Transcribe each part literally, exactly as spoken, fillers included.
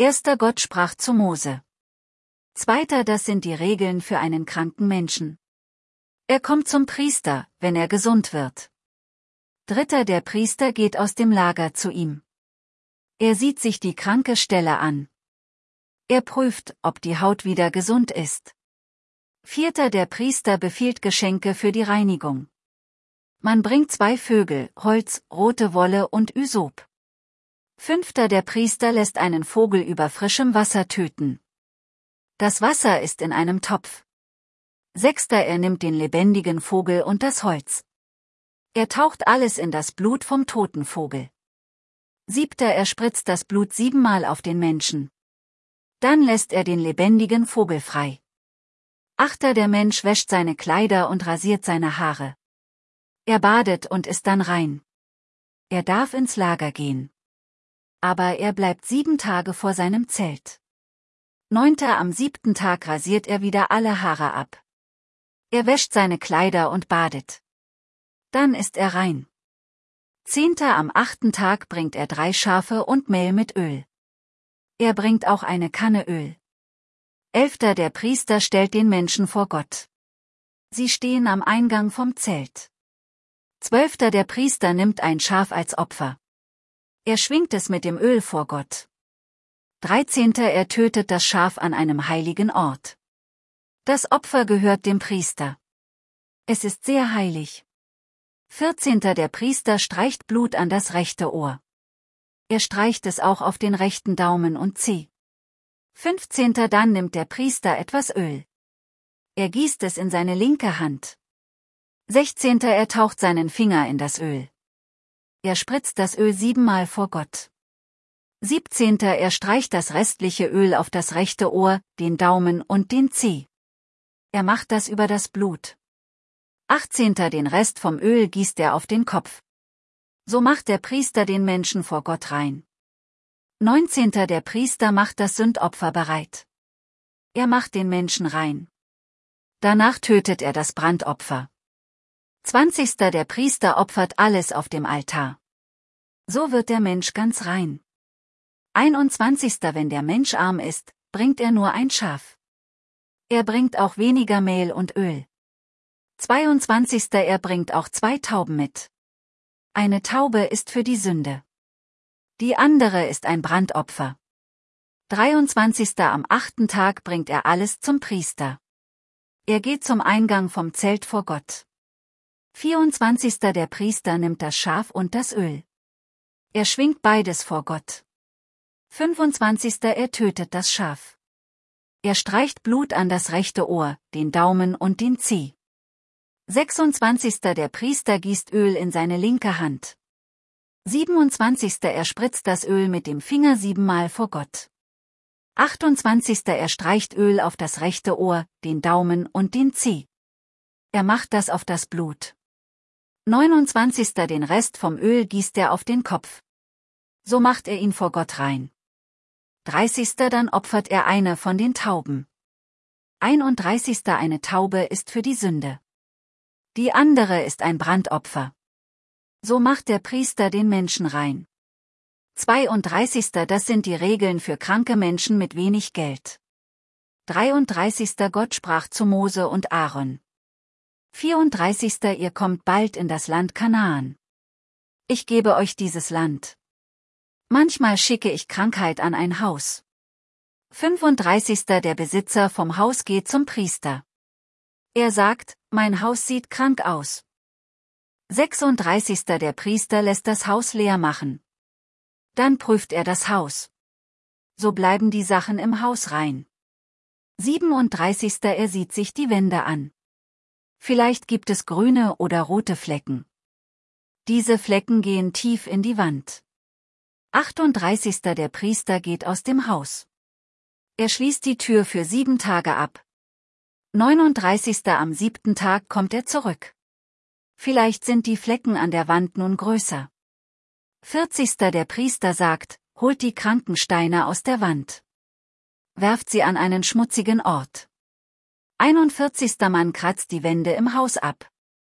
Erster Gott sprach zu Mose. Zweiter, das sind die Regeln für einen kranken Menschen. Er kommt zum Priester, wenn er gesund wird. Dritter, der Priester geht aus dem Lager zu ihm. Er sieht sich die kranke Stelle an. Er prüft, ob die Haut wieder gesund ist. Vierter, der Priester befiehlt Geschenke für die Reinigung. Man bringt zwei Vögel, Holz, rote Wolle und Ysop. Fünfter, der Priester lässt einen Vogel über frischem Wasser töten. Das Wasser ist in einem Topf. Sechster, er nimmt den lebendigen Vogel und das Holz. Er taucht alles in das Blut vom toten Vogel. Siebter, er spritzt das Blut siebenmal auf den Menschen. Dann lässt er den lebendigen Vogel frei. Achter, der Mensch wäscht seine Kleider und rasiert seine Haare. Er badet und ist dann rein. Er darf ins Lager gehen. Aber er bleibt sieben Tage vor seinem Zelt. Neunter, am siebten Tag rasiert er wieder alle Haare ab. Er wäscht seine Kleider und badet. Dann ist er rein. Zehnter, am achten Tag bringt er drei Schafe und Mehl mit Öl. Er bringt auch eine Kanne Öl. Elfter, der Priester stellt den Menschen vor Gott. Sie stehen am Eingang vom Zelt. Zwölfter, der Priester nimmt ein Schaf als Opfer. Er schwingt es mit dem Öl vor Gott. Dreizehnter, er tötet das Schaf an einem heiligen Ort. Das Opfer gehört dem Priester. Es ist sehr heilig. Vierzehnter, der Priester streicht Blut an das rechte Ohr. Er streicht es auch auf den rechten Daumen und Zeh. Fünfzehnter, dann nimmt der Priester etwas Öl. Er gießt es in seine linke Hand. Sechzehnter, er taucht seinen Finger in das Öl. Er spritzt das Öl siebenmal vor Gott. Siebzehnter, er streicht das restliche Öl auf das rechte Ohr, den Daumen und den Zeh. Er macht das über das Blut. Achtzehnter, den Rest vom Öl gießt er auf den Kopf. So macht der Priester den Menschen vor Gott rein. Neunzehnter, der Priester macht das Sündopfer bereit. Er macht den Menschen rein. Danach tötet er das Brandopfer. Zwanzigster, der Priester opfert alles auf dem Altar. So wird der Mensch ganz rein. Einundzwanzigster, wenn der Mensch arm ist, bringt er nur ein Schaf. Er bringt auch weniger Mehl und Öl. Zweiundzwanzigster, er bringt auch zwei Tauben mit. Eine Taube ist für die Sünde. Die andere ist ein Brandopfer. Dreiundzwanzigster, am achten Tag bringt er alles zum Priester. Er geht zum Eingang vom Zelt vor Gott. vierundzwanzigster, der Priester nimmt das Schaf und das Öl. Er schwingt beides vor Gott. fünfundzwanzigster, er tötet das Schaf. Er streicht Blut an das rechte Ohr, den Daumen und den Zeh. sechsundzwanzigster, der Priester gießt Öl in seine linke Hand. siebenundzwanzigster, er spritzt das Öl mit dem Finger siebenmal vor Gott. achtundzwanzigster, er streicht Öl auf das rechte Ohr, den Daumen und den Zeh. Er macht das auf das Blut. neunundzwanzigster, den Rest vom Öl gießt er auf den Kopf. So macht er ihn vor Gott rein. dreißigster, dann opfert er eine von den Tauben. einunddreißigster, eine Taube ist für die Sünde. Die andere ist ein Brandopfer. So macht der Priester den Menschen rein. zweiunddreißigster, das sind die Regeln für kranke Menschen mit wenig Geld. dreiunddreißigster, Gott sprach zu Mose und Aaron. vierunddreißigster, ihr kommt bald in das Land Kanaan. Ich gebe euch dieses Land. Manchmal schicke ich Krankheit an ein Haus. fünfunddreißigster, der Besitzer vom Haus geht zum Priester. Er sagt, mein Haus sieht krank aus. sechsunddreißigster, der Priester lässt das Haus leer machen. Dann prüft er das Haus. So bleiben die Sachen im Haus rein. siebenunddreißigster, er sieht sich die Wände an. Vielleicht gibt es grüne oder rote Flecken. Diese Flecken gehen tief in die Wand. achtunddreißigster, der Priester geht aus dem Haus. Er schließt die Tür für sieben Tage ab. neununddreißigster, am siebten Tag kommt er zurück. Vielleicht sind die Flecken an der Wand nun größer. vierzigster, der Priester sagt, holt die Krankensteine aus der Wand. Werft sie an einen schmutzigen Ort. einundvierzigster, man kratzt die Wände im Haus ab.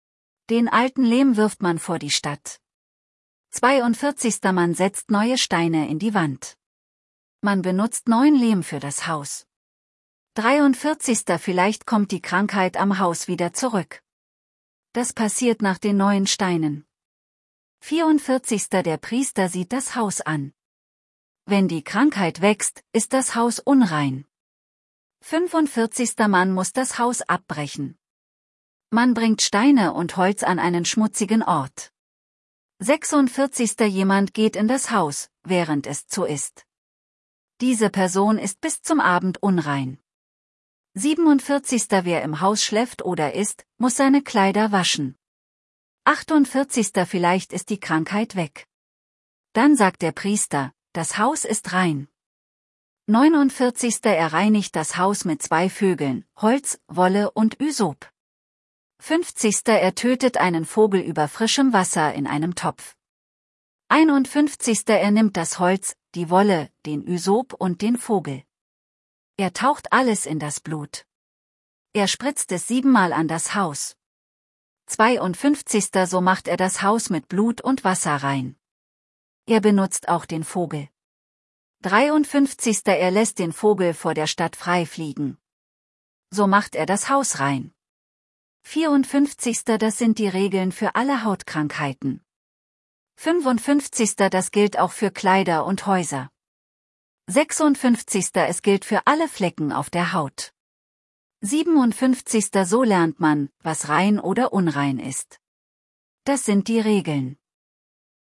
Den alten Lehm wirft man vor die Stadt. zweiundvierzigster, man setzt neue Steine in die Wand. Man benutzt neuen Lehm für das Haus. dreiundvierzig. Vielleicht kommt die Krankheit am Haus wieder zurück. Das passiert nach den neuen Steinen. vierundvierzig. Der Priester sieht das Haus an. Wenn die Krankheit wächst, ist das Haus unrein. fünfundvierzig. Man muss das Haus abbrechen. Man bringt Steine und Holz an einen schmutzigen Ort. sechsundvierzig. Jemand geht in das Haus, während es zu ist. Diese Person ist bis zum Abend unrein. siebenundvierzig. Wer im Haus schläft oder isst, muss seine Kleider waschen. achtundvierzig. Vielleicht ist die Krankheit weg. Dann sagt der Priester, das Haus ist rein. neunundvierzig. Er reinigt das Haus mit zwei Vögeln, Holz, Wolle und Ysop. fünfzig. Er tötet einen Vogel über frischem Wasser in einem Topf. einundfünfzig. Er nimmt das Holz, die Wolle, den Ysop und den Vogel. Er taucht alles in das Blut. Er spritzt es siebenmal an das Haus. zweiundfünfzig. So macht er das Haus mit Blut und Wasser rein. Er benutzt auch den Vogel. dreiundfünfzig. Er lässt den Vogel vor der Stadt frei fliegen. So macht er das Haus rein. vierundfünfzig. Das sind die Regeln für alle Hautkrankheiten. fünfundfünfzig. Das gilt auch für Kleider und Häuser. sechsundfünfzig. Es gilt für alle Flecken auf der Haut. siebenundfünfzig. So lernt man, was rein oder unrein ist. Das sind die Regeln.